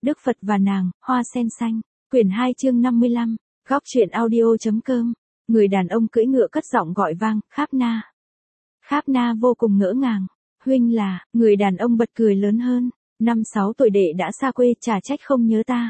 Đức Phật và nàng, hoa sen xanh. Quyển 2 chương 55. Góc truyện audio.com. Người đàn ông cưỡi ngựa cất giọng gọi vang, Kháp Na. Kháp Na vô cùng ngỡ ngàng. Huynh là, người đàn ông bật cười lớn hơn. 5-6 tuổi đệ đã xa quê, chả trách không nhớ ta.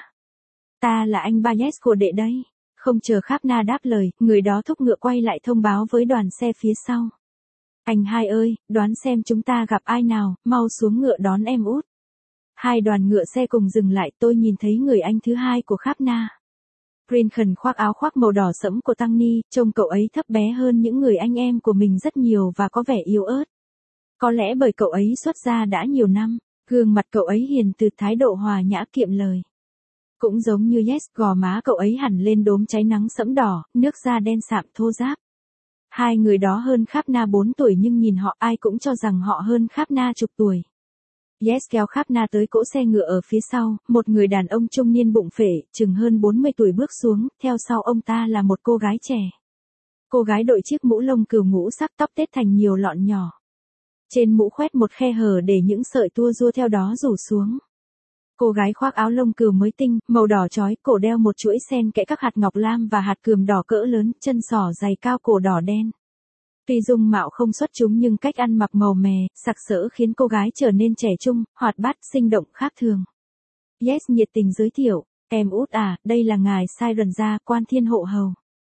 Ta là anh Bayes của đệ đấy. Không chờ Kháp Na đáp lời, người đó thúc ngựa quay lại thông báo với đoàn xe phía sau. Anh hai ơi, đoán xem chúng ta gặp ai nào, mau xuống ngựa đón em út. Hai đoàn ngựa xe cùng dừng lại, tôi nhìn thấy người anh thứ hai của Kháp Na. Brinkhon khoác áo khoác màu đỏ sẫm của Tăng Ni, trông cậu ấy thấp bé hơn những người anh em của mình rất nhiều và có vẻ yếu ớt. Có lẽ bởi cậu ấy xuất gia đã nhiều năm, gương mặt cậu ấy hiền từ, thái độ hòa nhã kiệm lời. Cũng giống như Yes, gò má cậu ấy hẳn lên đốm cháy nắng sẫm đỏ, nước da đen sạm thô ráp. Hai người đó hơn Kháp Na 4 tuổi nhưng nhìn họ ai cũng cho rằng họ hơn Kháp Na chục tuổi. Yes kéo Kháp Na tới cỗ xe ngựa ở phía sau, một người đàn ông trung niên bụng phệ, chừng hơn 40 tuổi bước xuống, theo sau ông ta là một cô gái trẻ. Cô gái đội chiếc mũ lông cừu ngũ sắc, tóc tết thành nhiều lọn nhỏ. Trên mũ khoét một khe hở để những sợi tua rua theo đó rủ xuống. Cô gái khoác áo lông cừu mới tinh, màu đỏ chói, cổ đeo một chuỗi sen kẽ các hạt ngọc lam và hạt cườm đỏ cỡ lớn, chân sỏ giày cao cổ đỏ đen. Tuy dung mạo không xuất chúng nhưng cách ăn mặc màu mè, sặc sỡ khiến cô gái trở nên trẻ trung, hoạt bát, sinh động khác thường. Yes nhiệt tình giới thiệu, em út à, đây là ngài Siren gia, quan thiên hộ hầu.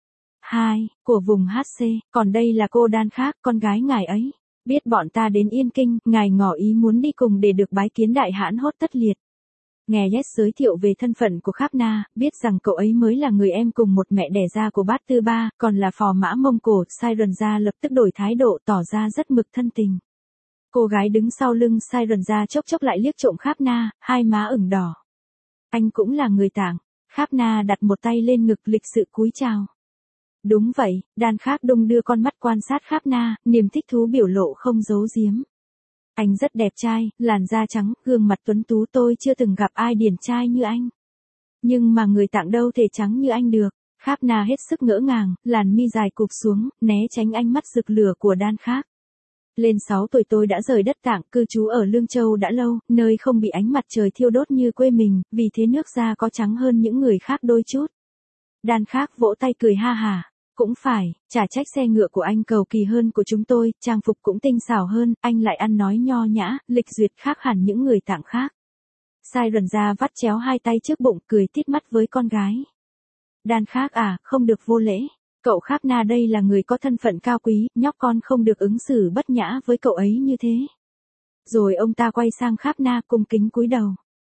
Hai, của vùng HC, còn đây là cô Đan khác, con gái ngài ấy. Biết bọn ta đến Yên Kinh, ngài ngỏ ý muốn đi cùng để được bái kiến đại hãn Hốt Tất Liệt. Nghe Yes giới thiệu về thân phận của Kháp Na, biết rằng cậu ấy mới là người em cùng một mẹ đẻ ra của Bát Tư Ba, còn là phò mã Mông Cổ, Siren gia lập tức đổi thái độ, tỏ ra rất mực thân tình. Cô gái đứng sau lưng Siren gia chốc chốc lại liếc trộm Kháp Na, hai má ửng đỏ. Anh cũng là người Tạng. Kháp Na đặt một tay lên ngực, lịch sự cúi chào. Đúng vậy, Đan khác đung đưa con mắt quan sát Kháp Na, niềm thích thú biểu lộ không giấu giếm. Anh rất đẹp trai, làn da trắng, gương mặt tuấn tú, tôi chưa từng gặp ai điển trai như anh. Nhưng mà người Tạng đâu thể trắng như anh được. Kháp Na hết sức ngỡ ngàng, làn mi dài cụp xuống, né tránh ánh mắt rực lửa của Đan khác. Lên 6 tuổi tôi đã rời đất Tạng, cư trú ở Lương Châu đã lâu, nơi không bị ánh mặt trời thiêu đốt như quê mình, vì thế nước da có trắng hơn những người khác đôi chút. Đan khác vỗ tay cười ha hả. Cũng phải, chả trách xe ngựa của anh cầu kỳ hơn của chúng tôi, trang phục cũng tinh xảo hơn, anh lại ăn nói nho nhã, lịch duyệt khác hẳn những người Tạng khác. Siren gia vắt chéo hai tay trước bụng, cười tít mắt với con gái. Đan khác à, không được vô lễ. Cậu Kháp Na đây là người có thân phận cao quý, nhóc con không được ứng xử bất nhã với cậu ấy như thế. Rồi ông ta quay sang Kháp Na cung kính cúi đầu.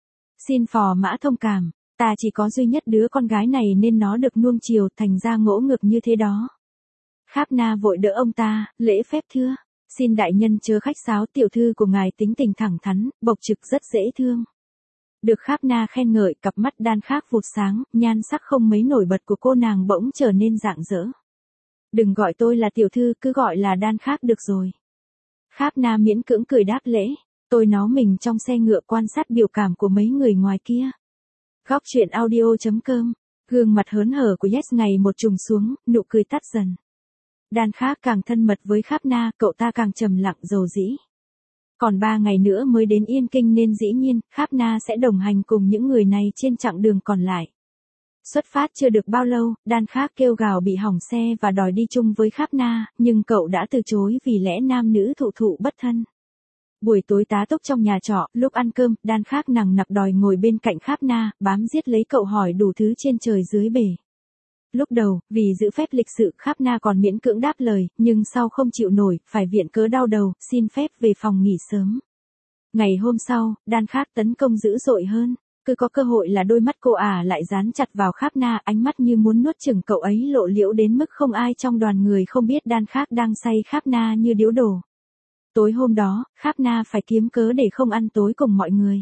Xin phò mã thông cảm. Ta chỉ có duy nhất đứa con gái này nên nó được nuông chiều, thành ra ngỗ ngược như thế đó. Kháp Na vội đỡ ông ta, lễ phép thưa. Xin đại nhân chớ khách sáo, tiểu thư của ngài tính tình thẳng thắn, bộc trực rất dễ thương. Được Kháp Na khen ngợi, cặp mắt Đan khác vụt sáng, nhan sắc không mấy nổi bật của cô nàng bỗng trở nên rạng rỡ. Đừng gọi tôi là tiểu thư, cứ gọi là Đan khác được rồi. Kháp Na miễn cưỡng cười đáp lễ. Tôi nó mình trong xe ngựa quan sát biểu cảm của mấy người ngoài kia. Góc truyện audio.com. Gương mặt hớn hở của Yes ngày một trùng xuống, nụ cười tắt dần. Đan khác càng thân mật với Kháp Na, cậu ta càng trầm lặng dầu dĩ. Còn 3 ngày nữa mới đến Yên Kinh nên dĩ nhiên, Kháp Na sẽ đồng hành cùng những người này trên chặng đường còn lại. Xuất phát chưa được bao lâu, Đan khác kêu gào bị hỏng xe và đòi đi chung với Kháp Na, nhưng cậu đã từ chối vì lẽ nam nữ thụ thụ bất thân. Buổi tối tá túc trong nhà trọ, lúc ăn cơm, Đan khác nằng nặc đòi ngồi bên cạnh Kháp Na, bám giết lấy cậu hỏi đủ thứ trên trời dưới bể. Lúc đầu, vì giữ phép lịch sự, Kháp Na còn miễn cưỡng đáp lời, nhưng sau không chịu nổi, phải viện cớ đau đầu, xin phép về phòng nghỉ sớm. Ngày hôm sau, Đan khác tấn công dữ dội hơn. Cứ có cơ hội là đôi mắt cô lại dán chặt vào Kháp Na, ánh mắt như muốn nuốt chửng cậu ấy, lộ liễu đến mức không ai trong đoàn người không biết Đan khác đang say Kháp Na như điếu đổ. Tối hôm đó, Kháp Na phải kiếm cớ để không ăn tối cùng mọi người.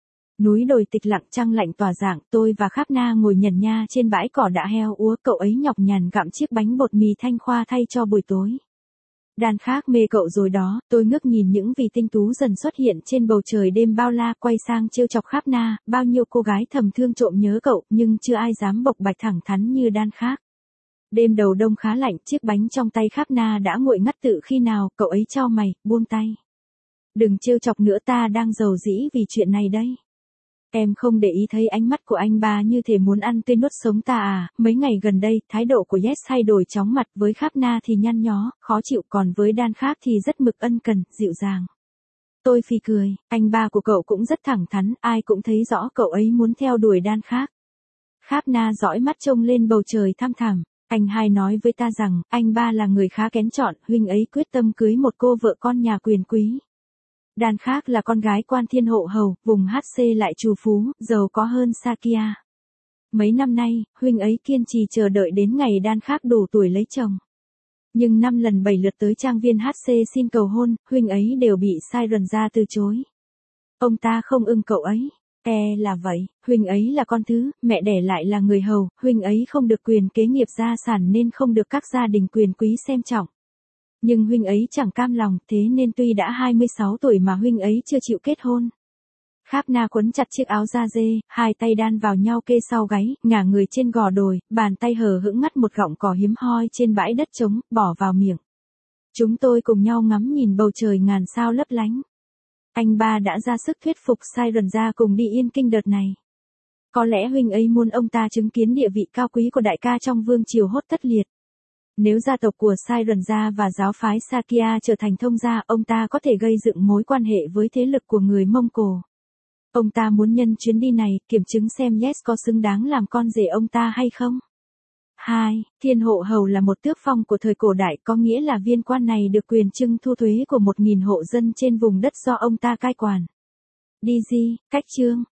Núi đồi tịch lặng, trăng lạnh tỏa rạng, tôi và Kháp Na ngồi nhẩn nha trên bãi cỏ đã heo úa, cậu ấy nhọc nhằn gặm chiếc bánh bột mì thanh khoa thay cho buổi tối. Đan khác mê cậu rồi đó, tôi ngước nhìn những vì tinh tú dần xuất hiện trên bầu trời đêm bao la, quay sang trêu chọc Kháp Na, bao nhiêu cô gái thầm thương trộm nhớ cậu, nhưng chưa ai dám bộc bạch thẳng thắn như Đan khác. Đêm đầu đông khá lạnh, chiếc bánh trong tay Kháp Na đã nguội ngắt tự khi nào, cậu ấy chau mày, buông tay. Đừng trêu chọc nữa, ta đang rầu rĩ vì chuyện này đây. Em không để ý thấy ánh mắt của anh ba như thể muốn ăn tươi nuốt sống ta à, mấy ngày gần đây, thái độ của Yes thay đổi chóng mặt, với Kháp Na thì nhăn nhó, khó chịu, còn với Dan khác thì rất mực ân cần, dịu dàng. Tôi phì cười, anh ba của cậu cũng rất thẳng thắn, ai cũng thấy rõ cậu ấy muốn theo đuổi Dan khác. Kháp Na dõi mắt trông lên bầu trời thăm thẳm. Anh hai nói với ta rằng, anh ba là người khá kén chọn, huynh ấy quyết tâm cưới một cô vợ con nhà quyền quý. Dan khác là con gái quan thiên hộ hầu, vùng HC lại trù phú, giàu có hơn Sakia. Mấy năm nay, huynh ấy kiên trì chờ đợi đến ngày Dan khác đủ tuổi lấy chồng. Nhưng 5 lần 7 lượt tới trang viên HC xin cầu hôn, huynh ấy đều bị Siren ra từ chối. Ông ta không ưng cậu ấy. Là vậy, huynh ấy là con thứ, mẹ đẻ lại là người hầu, huynh ấy không được quyền kế nghiệp gia sản nên không được các gia đình quyền quý xem trọng. Nhưng huynh ấy chẳng cam lòng, thế nên tuy đã 26 tuổi mà huynh ấy chưa chịu kết hôn. Kháp Na quấn chặt chiếc áo da dê, hai tay đan vào nhau kê sau gáy, ngả người trên gò đồi, bàn tay hờ hững ngắt một gọng cỏ hiếm hoi trên bãi đất trống, bỏ vào miệng. Chúng tôi cùng nhau ngắm nhìn bầu trời ngàn sao lấp lánh. Anh ba đã ra sức thuyết phục Siren ra cùng đi Yên Kinh đợt này. Có lẽ huynh ấy muốn ông ta chứng kiến địa vị cao quý của đại ca trong vương triều hốt tất liệt. Nếu gia tộc của Siren gia và giáo phái Sakya trở thành thông gia, ông ta có thể gây dựng mối quan hệ với thế lực của người Mông Cổ. Ông ta muốn nhân chuyến đi này, kiểm chứng xem Yes có xứng đáng làm con rể ông ta hay không. 2. Thiên hộ hầu là một tước phong của thời cổ đại, có nghĩa là viên quan này được quyền trưng thu thuế của 1.000 hộ dân trên vùng đất do ông ta cai quản. DG, cách chương.